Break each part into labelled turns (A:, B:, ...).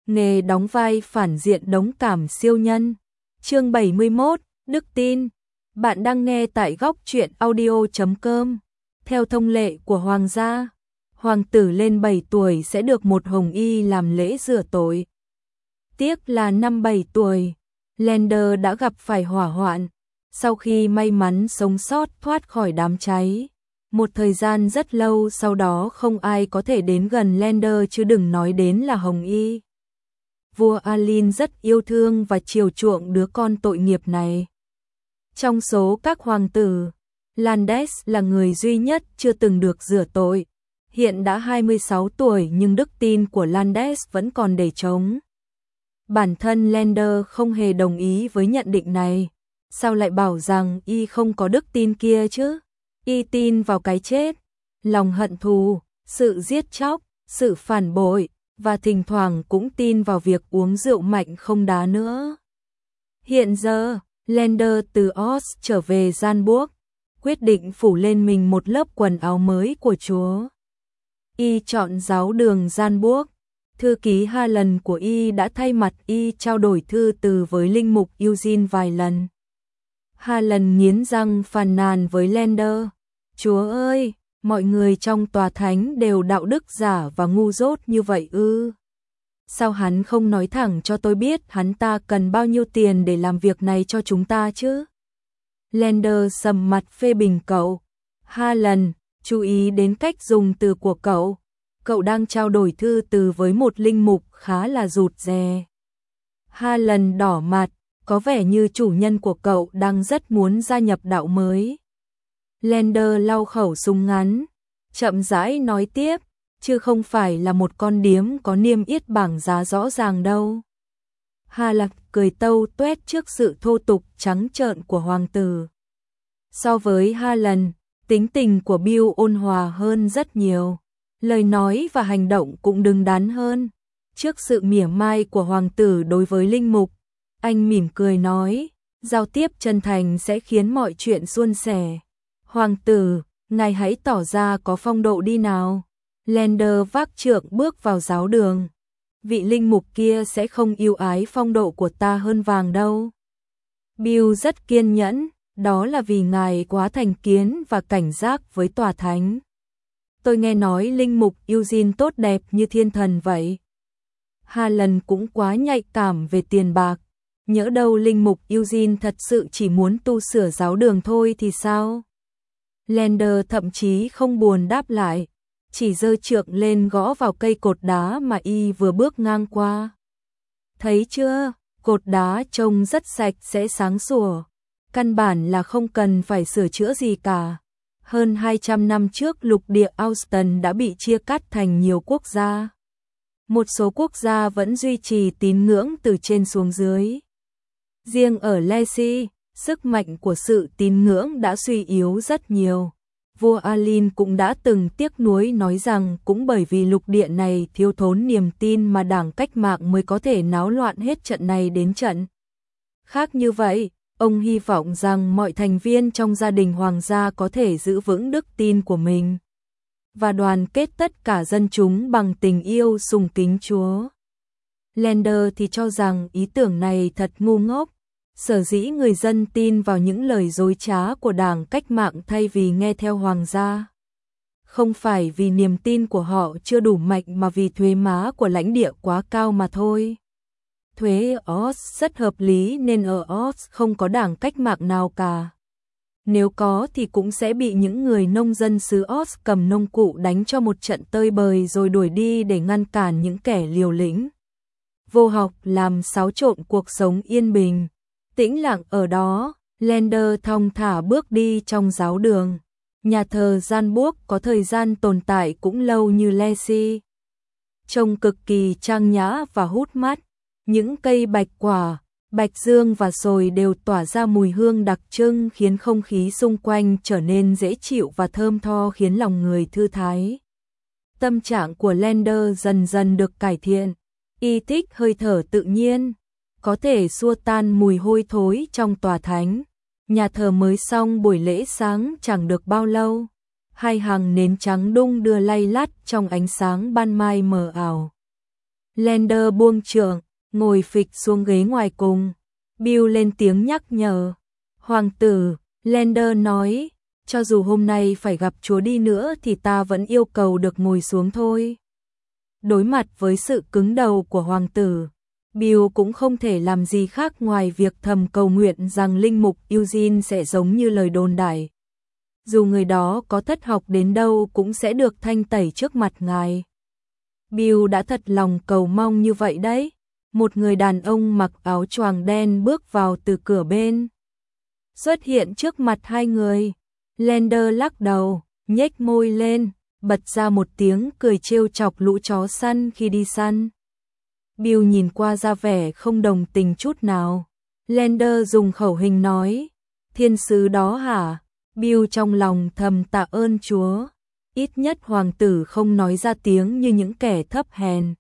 A: nghề đóng vai phản diện đống cảm siêu nhân. Chương 71, Đức tin. Bạn đang nghe tại góc truyện audio.com. Theo thông lệ của hoàng gia, hoàng tử lên 7 tuổi sẽ được một hồng y làm lễ rửa tội. Tiếc là năm 7 tuổi, Lander đã gặp phải hỏa hoạn. Sau khi may mắn sống sót thoát khỏi đám cháy, một thời gian rất lâu sau đó không ai có thể đến gần Lander chứ đừng nói đến là hồng y. Vua Alin rất yêu thương và chiều chuộng đứa con tội nghiệp này. Trong số các hoàng tử, Landes là người duy nhất chưa từng được rửa tội. Hiện đã 26 tuổi nhưng đức tin của Landes vẫn còn để trống. Bản thân Lander không hề đồng ý với nhận định này. Sao lại bảo rằng y không có đức tin kia chứ? Y tin vào cái chết, lòng hận thù, sự giết chóc, sự phản bội, và thỉnh thoảng cũng tin vào việc uống rượu mạnh không đá nữa. Hiện giờ, Lander từ Oz trở về Gianburg, quyết định phủ lên mình một lớp quần áo mới của Chúa. Y chọn giáo đường Gianburg. Thư ký Harlan của y đã thay mặt y trao đổi thư từ với linh mục Eugene vài lần. Harlan nghiến răng phàn nàn với Lander. Chúa ơi, mọi người trong tòa thánh đều đạo đức giả và ngu dốt như vậy ư? Sao hắn không nói thẳng cho tôi biết hắn ta cần bao nhiêu tiền để làm việc này cho chúng ta chứ? Lander sầm mặt phê bình cậu. Harlan, chú ý đến cách dùng từ của cậu. Cậu đang trao đổi thư từ với một linh mục khá là rụt rè. Harlan đỏ mặt, có vẻ như chủ nhân của cậu đang rất muốn gia nhập đạo mới. Lander lau khẩu súng ngắn, chậm rãi nói tiếp, chứ không phải là một con điếm có niêm yết bảng giá rõ ràng đâu. Harlan cười tâu tuét trước sự thô tục trắng trợn của hoàng tử. So với Harlan, tính tình của Bill ôn hòa hơn rất nhiều. Lời nói và hành động cũng đứng đắn hơn. Trước sự mỉa mai của hoàng tử đối với linh mục, anh mỉm cười nói, giao tiếp chân thành sẽ khiến mọi chuyện suôn sẻ. Hoàng tử, ngài hãy tỏ ra có phong độ đi nào. Lander vác trượng bước vào giáo đường. Vị linh mục kia sẽ không yêu ái phong độ của ta hơn vàng đâu. Bill rất kiên nhẫn, đó là vì ngài quá thành kiến và cảnh giác với tòa thánh. Tôi nghe nói linh mục Eugene tốt đẹp như thiên thần vậy. Harlan cũng quá nhạy cảm về tiền bạc. Nhỡ đâu linh mục Eugene thật sự chỉ muốn tu sửa giáo đường thôi thì sao? Lander thậm chí không buồn đáp lại, chỉ giơ trượng lên gõ vào cây cột đá mà y vừa bước ngang qua. Thấy chưa, cột đá trông rất sạch sẽ sáng sủa, căn bản là không cần phải sửa chữa gì cả. Hơn 200 năm trước lục địa Austin đã bị chia cắt thành nhiều quốc gia. Một số quốc gia vẫn duy trì tín ngưỡng từ trên xuống dưới. Riêng ở Lacy, sức mạnh của sự tín ngưỡng đã suy yếu rất nhiều. Vua Alin cũng đã từng tiếc nuối nói rằng cũng bởi vì lục địa này thiếu thốn niềm tin mà đảng cách mạng mới có thể náo loạn hết trận này đến trận khác như vậy. Ông hy vọng rằng mọi thành viên trong gia đình hoàng gia có thể giữ vững đức tin của mình và đoàn kết tất cả dân chúng bằng tình yêu sùng kính Chúa. Lander thì cho rằng ý tưởng này thật ngu ngốc. Sở dĩ người dân tin vào những lời dối trá của đảng cách mạng thay vì nghe theo hoàng gia, không phải vì niềm tin của họ chưa đủ mạnh mà vì thuế má của lãnh địa quá cao mà thôi. Thuế Oz rất hợp lý nên ở Oz không có đảng cách mạng nào cả. Nếu có thì cũng sẽ bị những người nông dân xứ Oz cầm nông cụ đánh cho một trận tơi bời rồi đuổi đi để ngăn cản những kẻ liều lĩnh vô học làm xáo trộn cuộc sống yên bình. Tĩnh lặng ở đó, Lander thong thả bước đi trong giáo đường. Nhà thờ Gianburg có thời gian tồn tại cũng lâu như Lacy. Trông cực kỳ trang nhã và hút mắt. Những cây bạch quả, bạch dương và sồi đều tỏa ra mùi hương đặc trưng khiến không khí xung quanh trở nên dễ chịu và thơm tho khiến lòng người thư thái. Tâm trạng của Lander dần dần được cải thiện. Y thích hơi thở tự nhiên, có thể xua tan mùi hôi thối trong tòa thánh. Nhà thờ mới xong buổi lễ sáng chẳng được bao lâu. Hai hàng nến trắng đung đưa lay lắt trong ánh sáng ban mai mờ ảo. Lander buông trượng, ngồi phịch xuống ghế ngoài cùng. Bill lên tiếng nhắc nhở. Hoàng tử, Lander nói, cho dù hôm nay phải gặp chúa đi nữa thì ta vẫn yêu cầu được ngồi xuống thôi. Đối mặt với sự cứng đầu của hoàng tử, Bill cũng không thể làm gì khác ngoài việc thầm cầu nguyện rằng linh mục Eugene sẽ giống như lời đồn đại. Dù người đó có thất học đến đâu cũng sẽ được thanh tẩy trước mặt ngài. Bill đã thật lòng cầu mong như vậy đấy. Một người đàn ông mặc áo choàng đen bước vào từ cửa bên. Xuất hiện trước mặt hai người. Lander lắc đầu, nhếch môi lên, bật ra một tiếng cười trêu chọc lũ chó săn khi đi săn. Bill nhìn qua ra vẻ không đồng tình chút nào. Lander dùng khẩu hình nói, thiên sứ đó hả? Bill trong lòng thầm tạ ơn Chúa. Ít nhất hoàng tử không nói ra tiếng như những kẻ thấp hèn.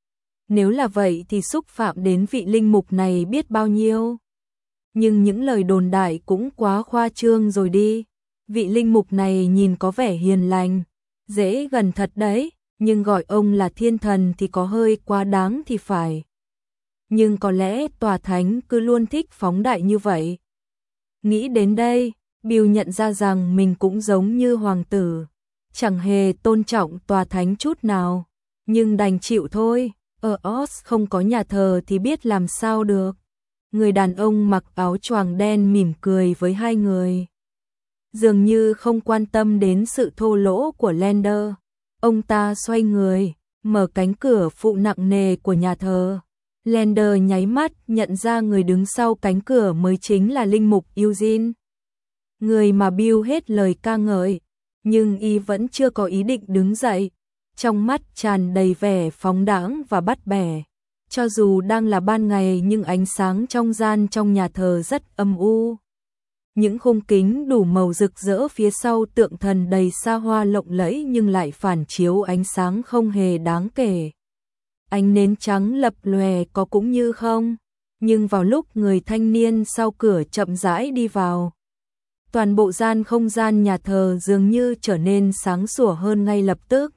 A: Nếu là vậy thì xúc phạm đến vị linh mục này biết bao nhiêu. Nhưng những lời đồn đại cũng quá khoa trương rồi đi. Vị linh mục này nhìn có vẻ hiền lành, dễ gần thật đấy, nhưng gọi ông là thiên thần thì có hơi quá đáng thì phải. Nhưng có lẽ tòa thánh cứ luôn thích phóng đại như vậy. Nghĩ đến đây, Bill nhận ra rằng mình cũng giống như hoàng tử, chẳng hề tôn trọng tòa thánh chút nào, nhưng đành chịu thôi, ở Oz không có nhà thờ thì biết làm sao được. Người đàn ông mặc áo choàng đen mỉm cười với hai người, dường như không quan tâm đến sự thô lỗ của Lander. Ông ta xoay người, mở cánh cửa phụ nặng nề của nhà thờ. Lander nháy mắt nhận ra người đứng sau cánh cửa mới chính là linh mục Eugene, người mà Bill hết lời ca ngợi, nhưng y vẫn chưa có ý định đứng dậy, trong mắt tràn đầy vẻ phóng đãng và bắt bẻ. Cho dù đang là ban ngày nhưng ánh sáng trong gian trong nhà thờ rất âm u. Những khung kính đủ màu rực rỡ phía sau tượng thần đầy xa hoa lộng lẫy nhưng lại phản chiếu ánh sáng không hề đáng kể. Ánh nến trắng lập lòe có cũng như không, nhưng vào lúc người thanh niên sau cửa chậm rãi đi vào, toàn bộ không gian nhà thờ dường như trở nên sáng sủa hơn ngay lập tức.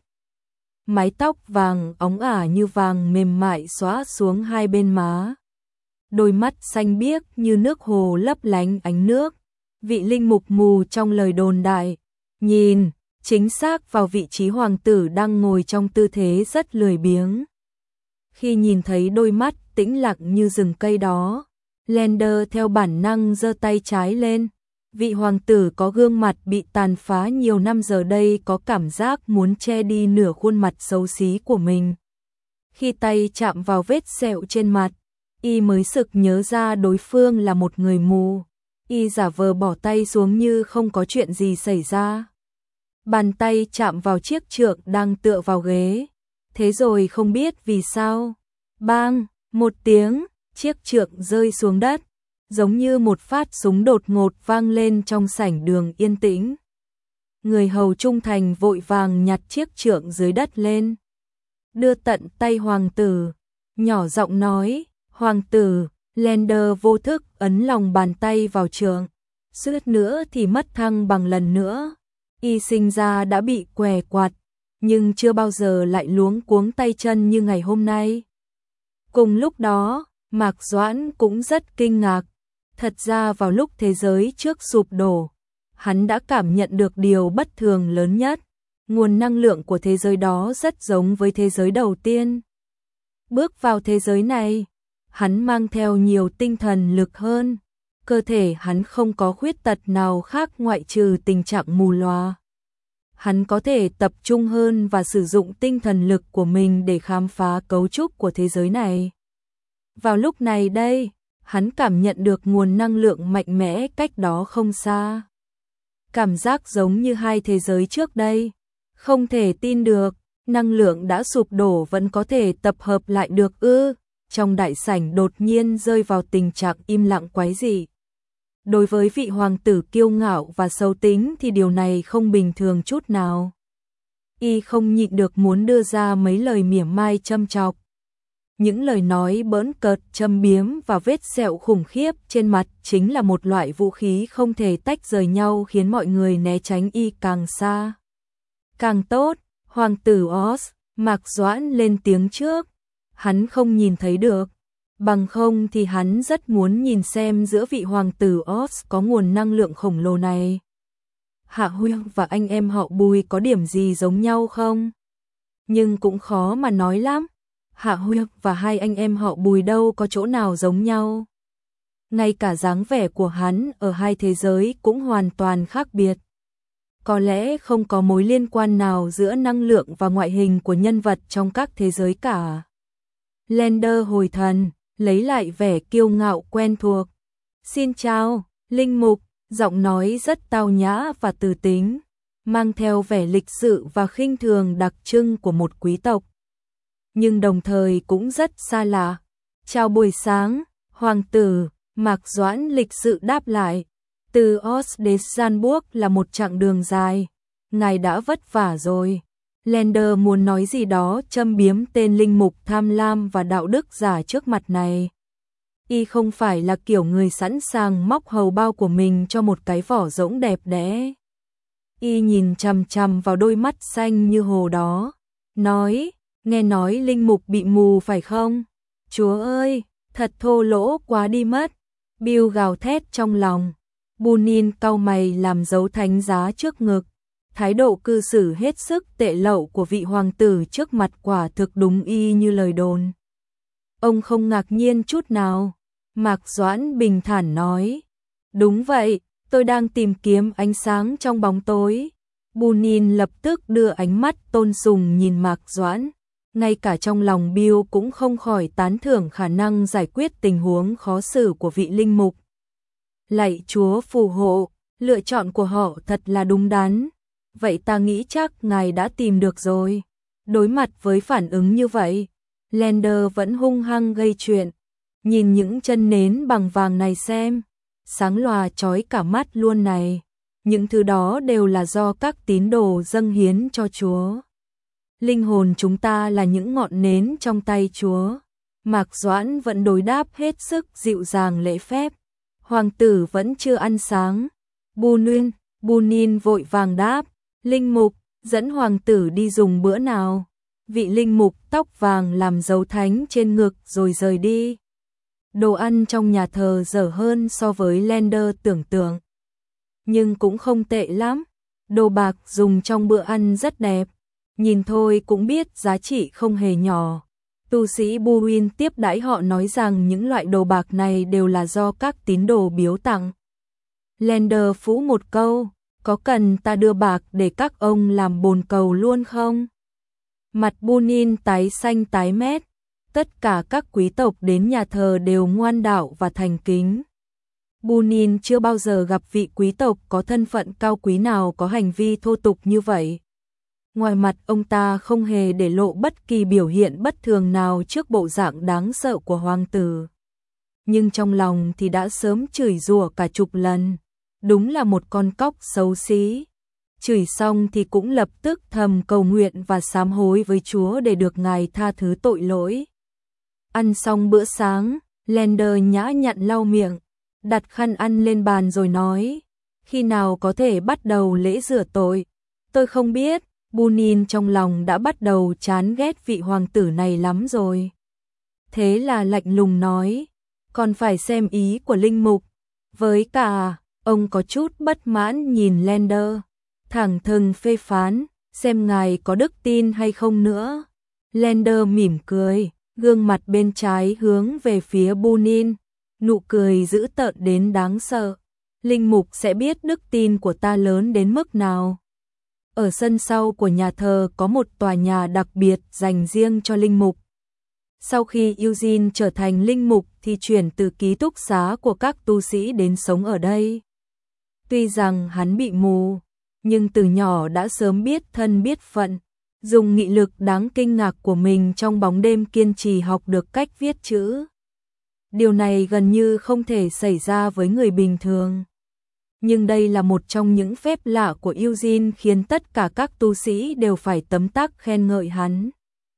A: Mái tóc vàng óng ả như vàng mềm mại xõa xuống hai bên má. Đôi mắt xanh biếc như nước hồ lấp lánh ánh nước. Vị linh mục mù trong lời đồn đại, nhìn chính xác vào vị trí hoàng tử đang ngồi trong tư thế rất lười biếng. Khi nhìn thấy đôi mắt tĩnh lặng như rừng cây đó, Lander theo bản năng giơ tay trái lên. Vị hoàng tử có gương mặt bị tàn phá nhiều năm giờ đây có cảm giác muốn che đi nửa khuôn mặt xấu xí của mình. Khi tay chạm vào vết sẹo trên mặt, y mới sực nhớ ra đối phương là một người mù. Y giả vờ bỏ tay xuống như không có chuyện gì xảy ra. Bàn tay chạm vào chiếc trượng đang tựa vào ghế. Thế rồi không biết vì sao, bang, một tiếng, chiếc trượng rơi xuống đất, giống như một phát súng đột ngột vang lên trong sảnh đường yên tĩnh. Người hầu trung thành vội vàng nhặt chiếc trượng dưới đất lên, đưa tận tay hoàng tử, nhỏ giọng nói, hoàng tử. Lander vô thức ấn lòng bàn tay vào trượng, suýt nữa thì mất thăng bằng lần nữa. Y sinh ra đã bị què quạt, nhưng chưa bao giờ lại luống cuống tay chân như ngày hôm nay. Cùng lúc đó, Mạc Doãn cũng rất kinh ngạc. Thật ra vào lúc thế giới trước sụp đổ, hắn đã cảm nhận được điều bất thường lớn nhất. Nguồn năng lượng của thế giới đó rất giống với thế giới đầu tiên. Bước vào thế giới này, hắn mang theo nhiều tinh thần lực hơn. Cơ thể hắn không có khuyết tật nào khác ngoại trừ tình trạng mù lòa. Hắn có thể tập trung hơn và sử dụng tinh thần lực của mình để khám phá cấu trúc của thế giới này. Vào lúc này đây, hắn cảm nhận được nguồn năng lượng mạnh mẽ cách đó không xa. Cảm giác giống như hai thế giới trước đây. Không thể tin được, năng lượng đã sụp đổ vẫn có thể tập hợp lại được ư? Trong đại sảnh đột nhiên rơi vào tình trạng im lặng quái dị. Đối với vị hoàng tử kiêu ngạo và xấu tính thì điều này không bình thường chút nào. Y không nhịn được muốn đưa ra mấy lời mỉa mai châm chọc. Những lời nói bỡn cợt, châm biếm và vết sẹo khủng khiếp trên mặt chính là một loại vũ khí không thể tách rời nhau, khiến mọi người né tránh y càng xa càng tốt. Hoàng tử Oz, Mạc Doãn lên tiếng trước. hắn không nhìn thấy được. Bằng không thì hắn rất muốn nhìn xem giữa vị hoàng tử Oz có nguồn năng lượng khổng lồ này. Hạ Huynh và anh em họ Bùi có điểm gì giống nhau không? Nhưng cũng khó mà nói lắm. Hạ Huynh và hai anh em họ Bùi đâu có chỗ nào giống nhau. Ngay cả dáng vẻ của hắn ở hai thế giới cũng hoàn toàn khác biệt. Có lẽ không có mối liên quan nào giữa năng lượng và ngoại hình của nhân vật trong các thế giới cả. Lander hồi thần, lấy lại vẻ kiêu ngạo quen thuộc. Xin chào, Linh Mục, giọng nói rất tao nhã và từ tính, mang theo vẻ lịch sự và khinh thường đặc trưng của một quý tộc. Nhưng đồng thời cũng rất xa lạ. Chào buổi sáng, hoàng tử, Mạc Doãn lịch sự đáp lại. Từ Oz đến Zanburg là một chặng đường dài, ngài đã vất vả rồi. Lander muốn nói gì đó châm biếm tên linh mục tham lam và đạo đức giả trước mặt này. Y không phải là kiểu người sẵn sàng móc hầu bao của mình cho một cái vỏ rỗng đẹp đẽ. Y nhìn chằm chằm vào đôi mắt xanh như hồ đó, nói, nghe nói linh mục bị mù phải không? Chúa ơi, thật thô lỗ quá đi mất. Bill gào thét trong lòng. Bunin cau mày làm dấu thánh giá trước ngực. Thái độ cư xử hết sức tệ lậu của vị hoàng tử trước mặt quả thực đúng y như lời đồn. Ông không ngạc nhiên chút nào. Mạc Doãn bình thản nói. Đúng vậy, tôi đang tìm kiếm ánh sáng trong bóng tối. Bunin lập tức đưa ánh mắt tôn sùng nhìn Mạc Doãn. Ngay cả trong lòng Bill cũng không khỏi tán thưởng khả năng giải quyết tình huống khó xử của vị linh mục. Lạy Chúa phù hộ, lựa chọn của họ thật là đúng đắn. Vậy ta nghĩ chắc ngài đã tìm được rồi. Đối mặt với phản ứng như vậy, Lander vẫn hung hăng gây chuyện. Nhìn những chân nến bằng vàng này xem, sáng lòa chói cả mắt luôn này. Những thứ đó đều là do các tín đồ dâng hiến cho Chúa. Linh hồn chúng ta là những ngọn nến trong tay Chúa. Mạc Doãn vẫn đối đáp hết sức dịu dàng lễ phép. Hoàng tử vẫn chưa ăn sáng. Bunin vội vàng đáp. Linh mục, dẫn hoàng tử đi dùng bữa nào. Vị linh mục tóc vàng làm dấu thánh trên ngực rồi rời đi. Đồ ăn trong nhà thờ dở hơn so với Lander tưởng tượng. Nhưng cũng không tệ lắm. Đồ bạc dùng trong bữa ăn rất đẹp. Nhìn thôi cũng biết giá trị không hề nhỏ. Tu sĩ Buin tiếp đãi họ nói rằng những loại đồ bạc này đều là do các tín đồ biếu tặng. Lander phũ một câu, có cần ta đưa bạc để các ông làm bồn cầu luôn không? Mặt Bunin tái xanh tái mét. Tất cả các quý tộc đến nhà thờ đều ngoan đạo và thành kính. Bunin chưa bao giờ gặp vị quý tộc có thân phận cao quý nào có hành vi thô tục như vậy. Ngoài mặt ông ta không hề để lộ bất kỳ biểu hiện bất thường nào trước bộ dạng đáng sợ của hoàng tử. Nhưng trong lòng thì đã sớm chửi rủa cả chục lần. Đúng là một con cóc xấu xí. Chửi xong thì cũng lập tức thầm cầu nguyện và sám hối với Chúa để được Ngài tha thứ tội lỗi. Ăn xong bữa sáng, Lander nhã nhặn lau miệng, đặt khăn ăn lên bàn rồi nói, khi nào có thể bắt đầu lễ rửa tội? Tôi không biết. Bunin trong lòng đã bắt đầu chán ghét vị hoàng tử này lắm rồi. Thế là lạnh lùng nói, còn phải xem ý của linh mục. Với cả, ông có chút bất mãn nhìn Lander, thẳng thừng phê phán, xem ngài có đức tin hay không nữa. Lander mỉm cười, gương mặt bên trái hướng về phía Bunin, nụ cười dữ tợn đến đáng sợ. Linh mục sẽ biết đức tin của ta lớn đến mức nào. Ở sân sau của nhà thờ có một tòa nhà đặc biệt dành riêng cho linh mục. Sau khi Eugene trở thành linh mục thì chuyển từ ký túc xá của các tu sĩ đến sống ở đây. Tuy rằng hắn bị mù, nhưng từ nhỏ đã sớm biết thân biết phận, dùng nghị lực đáng kinh ngạc của mình trong bóng đêm kiên trì học được cách viết chữ. Điều này gần như không thể xảy ra với người bình thường. Nhưng đây là một trong những phép lạ của Eugene khiến tất cả các tu sĩ đều phải tấm tắc khen ngợi hắn.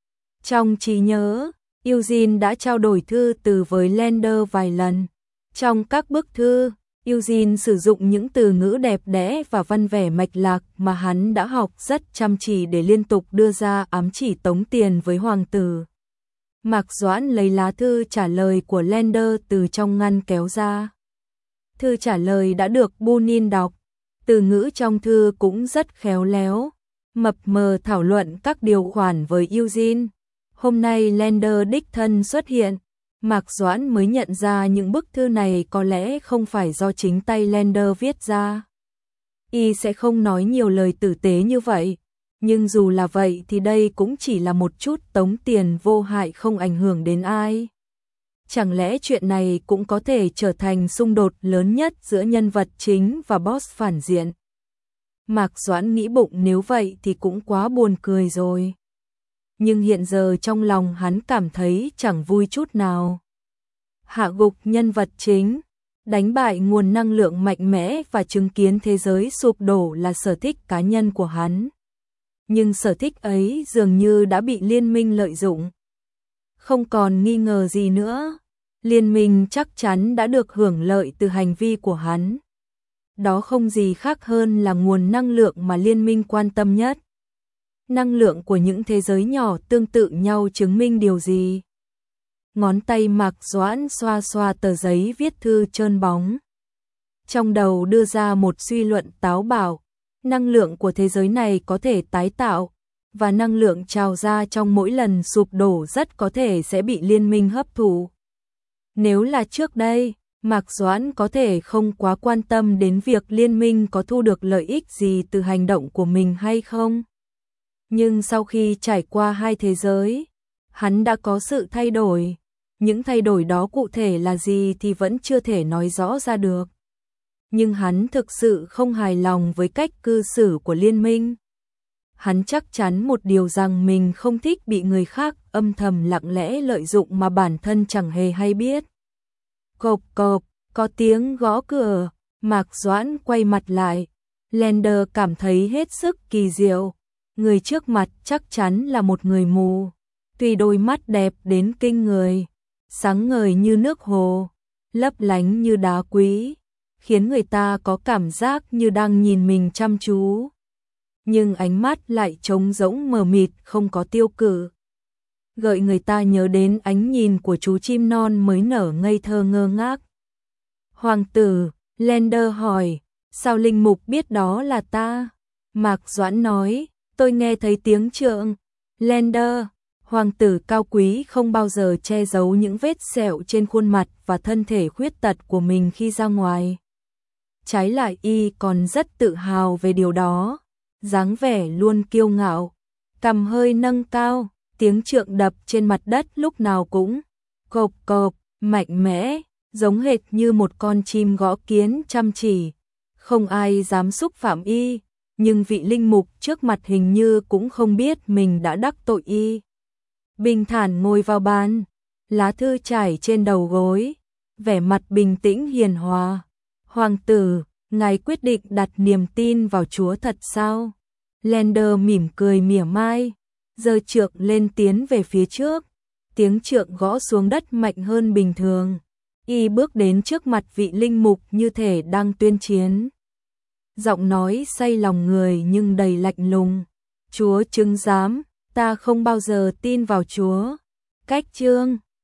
A: Trong trí nhớ, Eugene đã trao đổi thư từ với Lander vài lần. Trong các bức thư, Eugene sử dụng những từ ngữ đẹp đẽ và văn vẻ mạch lạc mà hắn đã học rất chăm chỉ để liên tục đưa ra ám chỉ tống tiền với hoàng tử. Mạc Doãn lấy lá thư trả lời của Lander từ trong ngăn kéo ra. Thư trả lời đã được Bunin đọc, từ ngữ trong thư cũng rất khéo léo, mập mờ thảo luận các điều khoản với Eugene. Hôm nay Lander đích thân xuất hiện, Mạc Doãn mới nhận ra những bức thư này có lẽ không phải do chính tay Lander viết ra. Y sẽ không nói nhiều lời tử tế như vậy, nhưng dù là vậy thì đây cũng chỉ là một chút tống tiền vô hại không ảnh hưởng đến ai. Chẳng lẽ chuyện này cũng có thể trở thành xung đột lớn nhất giữa nhân vật chính và boss phản diện? Mạc Doãn nghĩ bụng nếu vậy thì cũng quá buồn cười rồi. Nhưng hiện giờ trong lòng hắn cảm thấy chẳng vui chút nào. Hạ gục nhân vật chính, đánh bại nguồn năng lượng mạnh mẽ và chứng kiến thế giới sụp đổ là sở thích cá nhân của hắn. Nhưng sở thích ấy dường như đã bị liên minh lợi dụng. Không còn nghi ngờ gì nữa, liên minh chắc chắn đã được hưởng lợi từ hành vi của hắn. Đó không gì khác hơn là nguồn năng lượng mà liên minh quan tâm nhất. Năng lượng của những thế giới nhỏ tương tự nhau chứng minh điều gì? Ngón tay Mạc Doãn xoa xoa tờ giấy viết thư trơn bóng. Trong đầu đưa ra một suy luận táo bạo, năng lượng của thế giới này có thể tái tạo, và năng lượng trào ra trong mỗi lần sụp đổ rất có thể sẽ bị liên minh hấp thụ. Nếu là trước đây, Mạc Doãn có thể không quá quan tâm đến việc liên minh có thu được lợi ích gì từ hành động của mình hay không. Nhưng sau khi trải qua hai thế giới, hắn đã có sự thay đổi. Những thay đổi đó cụ thể là gì thì vẫn chưa thể nói rõ ra được. Nhưng hắn thực sự không hài lòng với cách cư xử của liên minh. Hắn chắc chắn một điều rằng mình không thích bị người khác âm thầm lặng lẽ lợi dụng mà bản thân chẳng hề hay biết. Cộp cộp, có tiếng gõ cửa, Mạc Doãn quay mặt lại. Lander cảm thấy hết sức kỳ diệu. Người trước mặt chắc chắn là một người mù. Tuy đôi mắt đẹp đến kinh người, sáng ngời như nước hồ, lấp lánh như đá quý, khiến người ta có cảm giác như đang nhìn mình chăm chú. Nhưng ánh mắt lại trống rỗng mờ mịt không có tiêu cự. Gợi người ta nhớ đến ánh nhìn của chú chim non mới nở ngây thơ ngơ ngác. Hoàng tử, Lander hỏi, sao linh mục biết đó là ta? Mạc Doãn nói, tôi nghe thấy tiếng trượng. Lander, hoàng tử cao quý không bao giờ che giấu những vết sẹo trên khuôn mặt và thân thể khuyết tật của mình khi ra ngoài. Trái lại y còn rất tự hào về điều đó, dáng vẻ luôn kiêu ngạo, cằm hơi nâng cao, tiếng trượng đập trên mặt đất lúc nào cũng cộp cộp, mạnh mẽ, giống hệt như một con chim gõ kiến chăm chỉ. Không ai dám xúc phạm y, nhưng vị linh mục trước mặt hình như cũng không biết mình đã đắc tội y. Bình thản ngồi vào bàn, lá thư trải trên đầu gối, vẻ mặt bình tĩnh hiền hòa. Hoàng tử, ngài quyết định đặt niềm tin vào Chúa thật sao? Lander mỉm cười mỉa mai, giơ trượng lên tiến về phía trước. Tiếng trượng gõ xuống đất mạnh hơn bình thường. Y bước đến trước mặt vị linh mục như thể đang tuyên chiến. Giọng nói say lòng người nhưng đầy lạnh lùng. Chúa chứng giám, ta không bao giờ tin vào Chúa. Cách chương